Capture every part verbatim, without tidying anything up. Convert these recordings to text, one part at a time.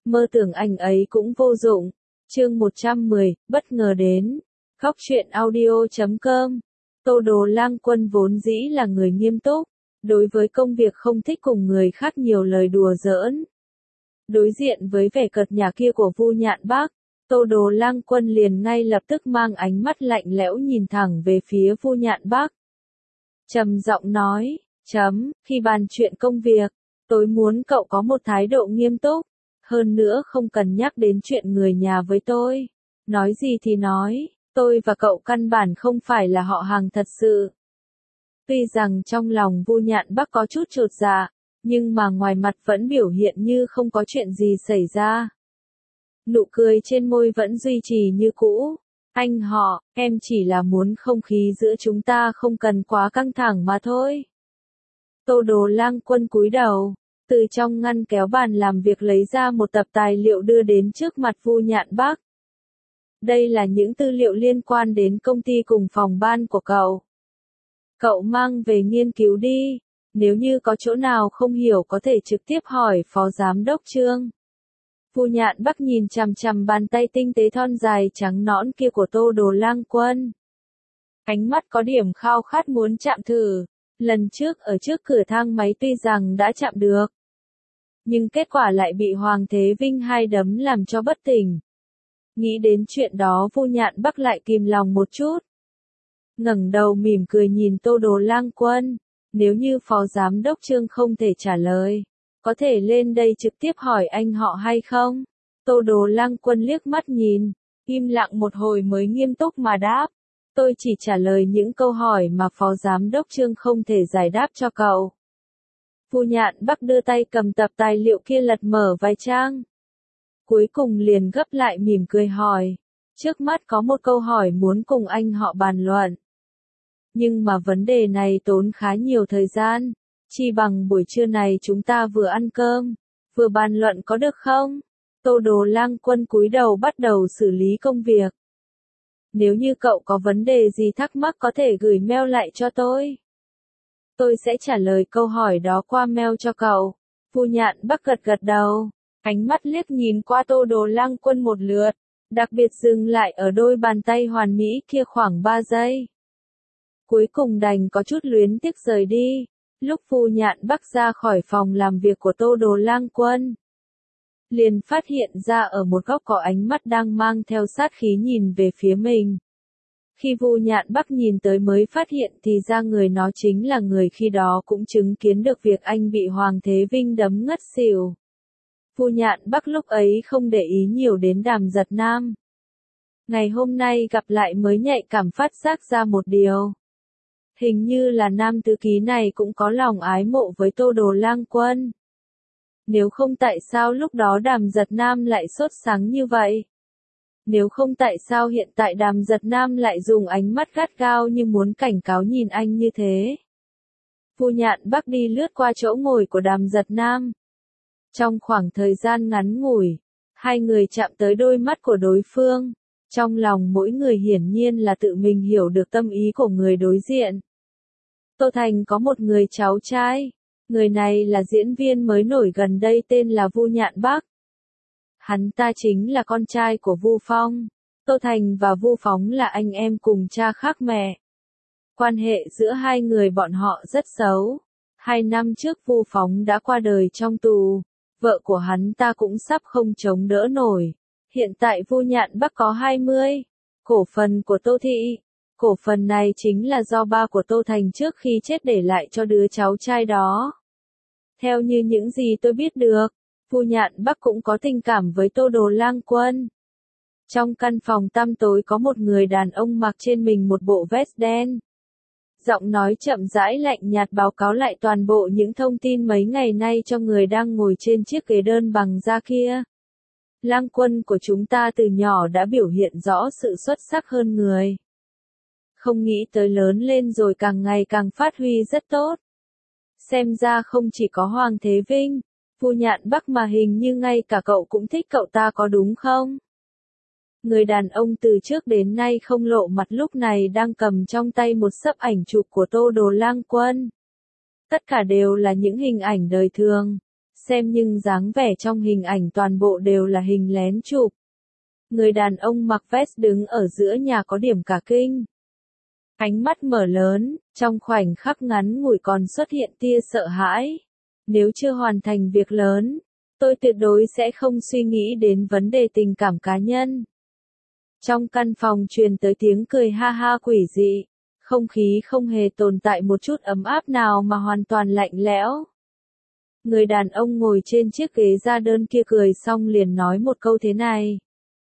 Mơ tưởng anh ấy cũng vô dụng. Chương một trăm mười, bất ngờ đến. Góc truyện audio chấm com. Tô Đồ Lang Quân vốn dĩ là người nghiêm túc, đối với công việc không thích cùng người khác nhiều lời đùa giỡn. Đối diện với vẻ cợt nhả kia của Vu Nhạn Bác, Tô Đồ Lang Quân liền ngay lập tức mang ánh mắt lạnh lẽo nhìn thẳng về phía Vu Nhạn Bác. Trầm giọng nói, chấm, khi bàn chuyện công việc, tôi muốn cậu có một thái độ nghiêm túc, hơn nữa không cần nhắc đến chuyện người nhà với tôi. Nói gì thì nói, tôi và cậu căn bản không phải là họ hàng thật sự. Tuy rằng trong lòng Vu Nhạn Bác có chút chột dạ, nhưng mà ngoài mặt vẫn biểu hiện như không có chuyện gì xảy ra. Nụ cười trên môi vẫn duy trì như cũ. Anh họ, em chỉ là muốn không khí giữa chúng ta không cần quá căng thẳng mà thôi. Tô Đồ Lang Quân cúi đầu, từ trong ngăn kéo bàn làm việc lấy ra một tập tài liệu đưa đến trước mặt Vu Nhạn Bác. Đây là những tư liệu liên quan đến công ty cùng phòng ban của cậu. Cậu mang về nghiên cứu đi, nếu như có chỗ nào không hiểu có thể trực tiếp hỏi Phó Giám đốc Trương. Vu Nhạn Bác nhìn chằm chằm bàn tay tinh tế thon dài trắng nõn kia của Tô Đồ Lang Quân. Ánh mắt có điểm khao khát muốn chạm thử, lần trước ở trước cửa thang máy tuy rằng đã chạm được, nhưng kết quả lại bị Hoàng Thế Vinh hai đấm làm cho bất tỉnh. Nghĩ đến chuyện đó Vu Nhạn Bác lại kìm lòng một chút. Ngẩng đầu mỉm cười nhìn Tô Đồ Lang Quân, nếu như Phó Giám đốc Trương không thể trả lời, có thể lên đây trực tiếp hỏi anh họ hay không? Tô Đồ Lang Quân liếc mắt nhìn, im lặng một hồi mới nghiêm túc mà đáp. Tôi chỉ trả lời những câu hỏi mà Phó Giám đốc Trương không thể giải đáp cho cậu. Vu Nhạn Bác đưa tay cầm tập tài liệu kia lật mở vài trang. Cuối cùng liền gấp lại mỉm cười hỏi. Trước mắt có một câu hỏi muốn cùng anh họ bàn luận. Nhưng mà vấn đề này tốn khá nhiều thời gian. Chi bằng buổi trưa này chúng ta vừa ăn cơm, vừa bàn luận có được không? Tô Đồ Lang Quân cúi đầu bắt đầu xử lý công việc. Nếu như cậu có vấn đề gì thắc mắc có thể gửi mail lại cho tôi. Tôi sẽ trả lời câu hỏi đó qua mail cho cậu. Vu Nhạn Bác gật gật đầu, ánh mắt liếc nhìn qua Tô Đồ Lang Quân một lượt, đặc biệt dừng lại ở đôi bàn tay hoàn mỹ kia khoảng ba giây. Cuối cùng đành có chút luyến tiếc rời đi. Lúc Vu Nhạn Bác ra khỏi phòng làm việc của Tô Đồ Lang Quân, liền phát hiện ra ở một góc có ánh mắt đang mang theo sát khí nhìn về phía mình. Khi Vu Nhạn Bác nhìn tới mới phát hiện thì ra người nó chính là người khi đó cũng chứng kiến được việc anh bị Hoàng Thế Vinh đấm ngất xỉu. Vu Nhạn Bác lúc ấy không để ý nhiều đến Đàm Giật Nam. Ngày hôm nay gặp lại mới nhạy cảm phát giác ra một điều. Hình như là nam tứ ký này cũng có lòng ái mộ với Tô Đồ Lang Quân. Nếu không tại sao lúc đó Đàm Giật Nam lại sốt sắng như vậy? Nếu không tại sao hiện tại Đàm Giật Nam lại dùng ánh mắt gắt gao như muốn cảnh cáo nhìn anh như thế? Vu Nhạn Bác đi lướt qua chỗ ngồi của Đàm Giật Nam. Trong khoảng thời gian ngắn ngủi, hai người chạm tới đôi mắt của đối phương. Trong lòng mỗi người hiển nhiên là tự mình hiểu được tâm ý của người đối diện. Tô Thành có một người cháu trai. Người này là diễn viên mới nổi gần đây tên là Vu Nhạn Bác. Hắn ta chính là con trai của Vu Phong. Tô Thành và Vu Phóng là anh em cùng cha khác mẹ. Quan hệ giữa hai người bọn họ rất xấu. Hai năm trước Vu Phóng đã qua đời trong tù. Vợ của hắn ta cũng sắp không chống đỡ nổi. Hiện tại Vu Nhạn Bác có hai mươi cổ phần của Tô Thị. Cổ phần này chính là do ba của Tô Thành trước khi chết để lại cho đứa cháu trai đó. Theo như những gì tôi biết được, Vu Nhạn Bác cũng có tình cảm với Tô Đồ Lang Quân. Trong căn phòng tăm tối có một người đàn ông mặc trên mình một bộ vest đen. Giọng nói chậm rãi lạnh nhạt báo cáo lại toàn bộ những thông tin mấy ngày nay cho người đang ngồi trên chiếc ghế đơn bằng da kia. Lang Quân của chúng ta từ nhỏ đã biểu hiện rõ sự xuất sắc hơn người. Không nghĩ tới lớn lên rồi càng ngày càng phát huy rất tốt. Xem ra không chỉ có Hoàng Thế Vinh, Vu Nhạn Bác mà hình như ngay cả cậu cũng thích cậu ta có đúng không? Người đàn ông từ trước đến nay không lộ mặt lúc này đang cầm trong tay một xấp ảnh chụp của Tô Đồ Lang Quân. Tất cả đều là những hình ảnh đời thường. xem nhưng dáng vẻ trong hình ảnh toàn bộ đều là hình lén chụp. Người đàn ông mặc vest đứng ở giữa nhà có điểm cả kinh. Ánh mắt mở lớn, trong khoảnh khắc ngắn ngủi còn xuất hiện tia sợ hãi. Nếu chưa hoàn thành việc lớn, tôi tuyệt đối sẽ không suy nghĩ đến vấn đề tình cảm cá nhân. Trong căn phòng truyền tới tiếng cười ha ha quỷ dị, không khí không hề tồn tại một chút ấm áp nào mà hoàn toàn lạnh lẽo. Người đàn ông ngồi trên chiếc ghế da đơn kia cười xong liền nói một câu thế này.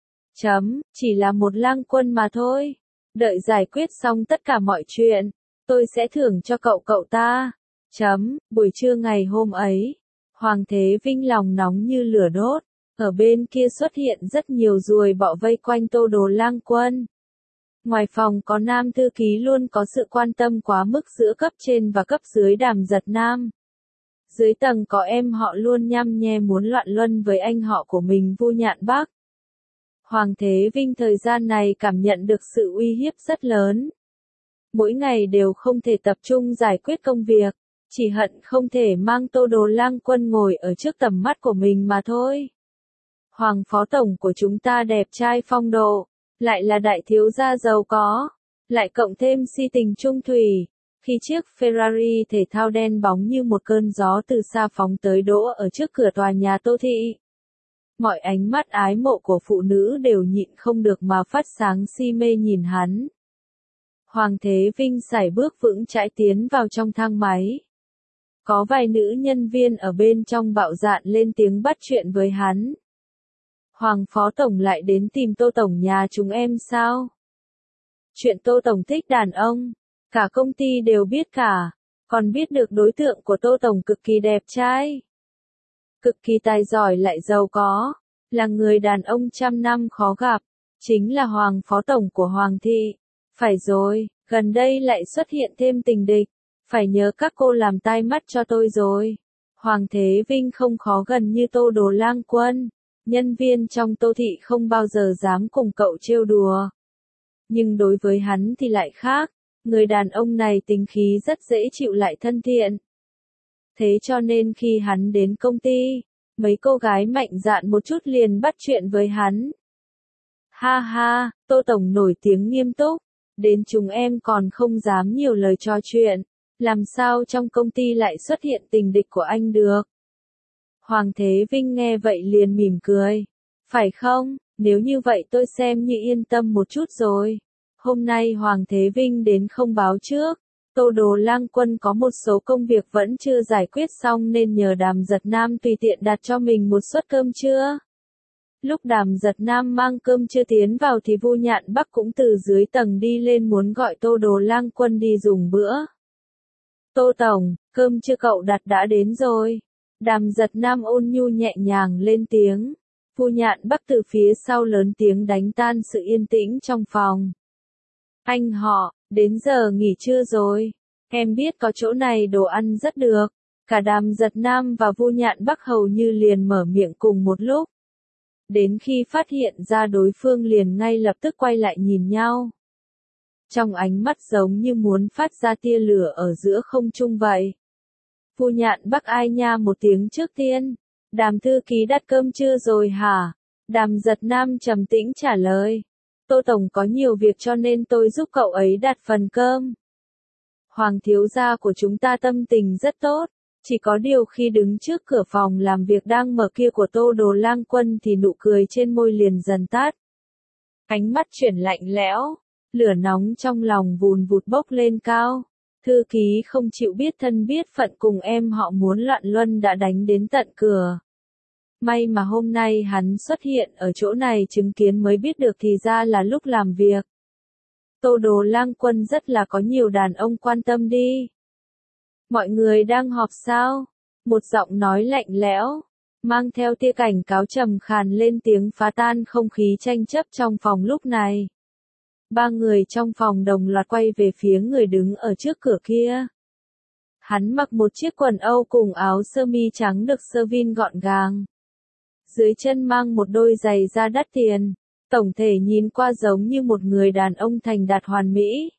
Chấm, chỉ là một lang quân mà thôi. Đợi giải quyết xong tất cả mọi chuyện, tôi sẽ thưởng cho cậu cậu ta. Chấm, buổi trưa ngày hôm ấy, Hoàng Thế Vinh lòng nóng như lửa đốt. Ở bên kia xuất hiện rất nhiều ruồi bọ vây quanh Tô Đồ Lang Quân. Ngoài phòng có nam thư ký luôn có sự quan tâm quá mức giữa cấp trên và cấp dưới Đàm Giật Nam. Dưới tầng có em họ luôn nhăm nhe muốn loạn luân với anh họ của mình Vu Nhạn Bắc. Hoàng Thế Vinh thời gian này cảm nhận được sự uy hiếp rất lớn. Mỗi ngày đều không thể tập trung giải quyết công việc, chỉ hận không thể mang Tô Đồ Lang Quân ngồi ở trước tầm mắt của mình mà thôi. Hoàng phó tổng của chúng ta đẹp trai phong độ, lại là đại thiếu gia giàu có, lại cộng thêm si tình trung thủy. Khi chiếc Ferrari thể thao đen bóng như một cơn gió từ xa phóng tới đỗ ở trước cửa tòa nhà Tô Thị. Mọi ánh mắt ái mộ của phụ nữ đều nhịn không được mà phát sáng si mê nhìn hắn. Hoàng Thế Vinh sải bước vững chãi tiến vào trong thang máy. Có vài nữ nhân viên ở bên trong bạo dạn lên tiếng bắt chuyện với hắn. Hoàng phó tổng lại đến tìm Tô tổng nhà chúng em sao? Chuyện Tô tổng thích đàn ông, cả công ty đều biết cả, còn biết được đối tượng của Tô tổng cực kỳ đẹp trai, cực kỳ tài giỏi lại giàu có, là người đàn ông trăm năm khó gặp, chính là Hoàng phó tổng của Hoàng thị. Phải rồi, gần đây lại xuất hiện thêm tình địch, phải nhớ các cô làm tai mắt cho tôi rồi. Hoàng Thế Vinh không khó gần như Tô Đồ Lang Quân. Nhân viên trong Tô Thị không bao giờ dám cùng cậu trêu đùa. Nhưng đối với hắn thì lại khác, người đàn ông này tính khí rất dễ chịu lại thân thiện. Thế cho nên khi hắn đến công ty, mấy cô gái mạnh dạn một chút liền bắt chuyện với hắn. Ha ha, Tô tổng nổi tiếng nghiêm túc, đến chúng em còn không dám nhiều lời trò chuyện, làm sao trong công ty lại xuất hiện tình địch của anh được? Hoàng Thế Vinh nghe vậy liền mỉm cười. Phải không, nếu như vậy tôi xem như yên tâm một chút rồi. Hôm nay Hoàng Thế Vinh đến không báo trước. Tô Đồ Lang Quân có một số công việc vẫn chưa giải quyết xong nên nhờ Đàm Giật Nam tùy tiện đặt cho mình một suất cơm trưa. Lúc Đàm Giật Nam mang cơm trưa tiến vào thì Vu Nhạn Bắc cũng từ dưới tầng đi lên muốn gọi Tô Đồ Lang Quân đi dùng bữa. Tô tổng, cơm trưa cậu đặt đã đến rồi. Đàm Giật Nam ôn nhu nhẹ nhàng lên tiếng. Vu Nhạn Bắc từ phía sau lớn tiếng đánh tan sự yên tĩnh trong phòng. Anh họ, đến giờ nghỉ trưa rồi. Em biết có chỗ này đồ ăn rất được. Cả Đàm Giật Nam và Vu Nhạn Bắc hầu như liền mở miệng cùng một lúc. Đến khi phát hiện ra đối phương liền ngay lập tức quay lại nhìn nhau. Trong ánh mắt giống như muốn phát ra tia lửa ở giữa không trung vậy. Vu Nhạn Bắc ai nha một tiếng trước tiên. Đàm thư ký đặt cơm trưa rồi hả? Đàm Giật Nam trầm tĩnh trả lời. Tô tổng có nhiều việc cho nên tôi giúp cậu ấy đặt phần cơm. Hoàng thiếu gia của chúng ta tâm tình rất tốt. Chỉ có điều khi đứng trước cửa phòng làm việc đang mở kia của Tô Đồ Lang Quân thì nụ cười trên môi liền dần tắt. Ánh mắt chuyển lạnh lẽo. Lửa nóng trong lòng vùn vụt bốc lên cao. Thư ký không chịu biết thân biết phận cùng em họ muốn loạn luân đã đánh đến tận cửa. May mà hôm nay hắn xuất hiện ở chỗ này chứng kiến mới biết được thì ra là lúc làm việc. Tô Đồ Lang Quân rất là có nhiều đàn ông quan tâm đi. Mọi người đang họp sao? Một giọng nói lạnh lẽo, mang theo tia cảnh cáo trầm khàn lên tiếng phá tan không khí tranh chấp trong phòng lúc này. Ba người trong phòng đồng loạt quay về phía người đứng ở trước cửa kia. Hắn mặc một chiếc quần Âu cùng áo sơ mi trắng được sơ vin gọn gàng. Dưới chân mang một đôi giày da đắt tiền. Tổng thể nhìn qua giống như một người đàn ông thành đạt hoàn mỹ.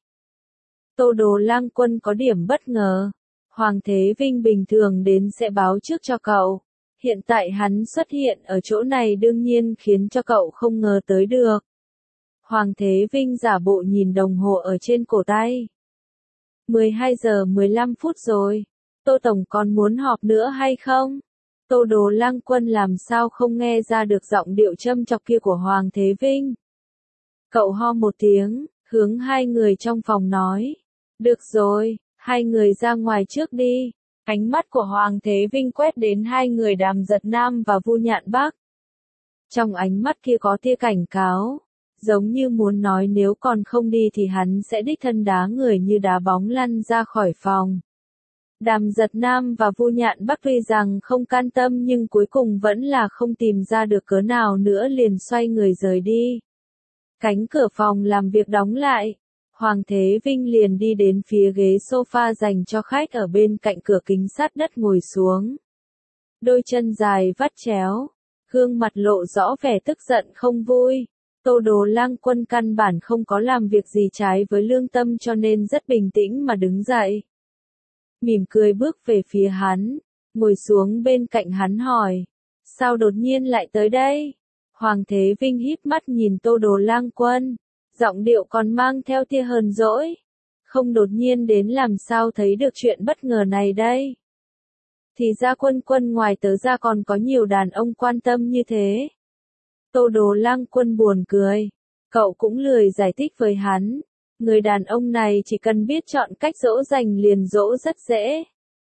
Tô Đồ Lang Quân có điểm bất ngờ. Hoàng Thế Vinh bình thường đến sẽ báo trước cho cậu. Hiện tại hắn xuất hiện ở chỗ này đương nhiên khiến cho cậu không ngờ tới được. Hoàng Thế Vinh giả bộ nhìn đồng hồ ở trên cổ tay. mười hai giờ mười lăm phút rồi. Tô Tổng còn muốn họp nữa hay không? Tô Đồ Lang Quân làm sao không nghe ra được giọng điệu châm chọc kia của Hoàng Thế Vinh. Cậu ho một tiếng, hướng hai người trong phòng nói. Được rồi, hai người ra ngoài trước đi. Ánh mắt của Hoàng Thế Vinh quét đến hai người Đàm Giật Nam và Vu Nhạn Bắc. Trong ánh mắt kia có tia cảnh cáo, giống như muốn nói nếu còn không đi thì hắn sẽ đích thân đá người như đá bóng lăn ra khỏi phòng. Đàm Giật Nam và Vu Nhạn Bắc tuy rằng không can tâm nhưng cuối cùng vẫn là không tìm ra được cớ nào nữa liền xoay người rời đi. Cánh cửa phòng làm việc đóng lại. Hoàng Thế Vinh liền đi đến phía ghế sofa dành cho khách ở bên cạnh cửa kính sắt đất ngồi xuống. Đôi chân dài vắt chéo, gương mặt lộ rõ vẻ tức giận không vui. Tô Đồ Lang Quân căn bản không có làm việc gì trái với lương tâm cho nên rất bình tĩnh mà đứng dậy. Mỉm cười bước về phía hắn, ngồi xuống bên cạnh hắn hỏi. Sao đột nhiên lại tới đây? Hoàng Thế Vinh híp mắt nhìn Tô Đồ Lang Quân. Giọng điệu còn mang theo tia hờn dỗi. Không đột nhiên đến làm sao thấy được chuyện bất ngờ này đây. Thì ra Quân Quân ngoài tớ ra còn có nhiều đàn ông quan tâm như thế. Tô Đồ Lang Quân buồn cười. Cậu cũng lười giải thích với hắn. Người đàn ông này chỉ cần biết chọn cách dỗ dành liền dỗ rất dễ.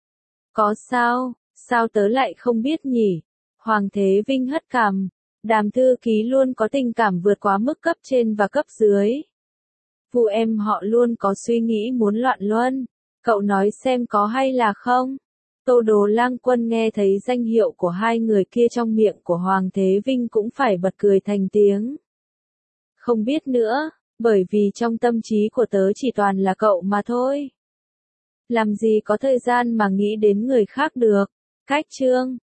Có sao, sao tớ lại không biết nhỉ? Hoàng Thế Vinh hất cằm. Đàm thư ký luôn có tình cảm vượt quá mức cấp trên và cấp dưới. Vụ em họ luôn có suy nghĩ muốn loạn luân. Cậu nói xem có hay là không? Tô Đồ Lang Quân nghe thấy danh hiệu của hai người kia trong miệng của Hoàng Thế Vinh cũng phải bật cười thành tiếng. Không biết nữa, bởi vì trong tâm trí của tớ chỉ toàn là cậu mà thôi. Làm gì có thời gian mà nghĩ đến người khác được. Cách chương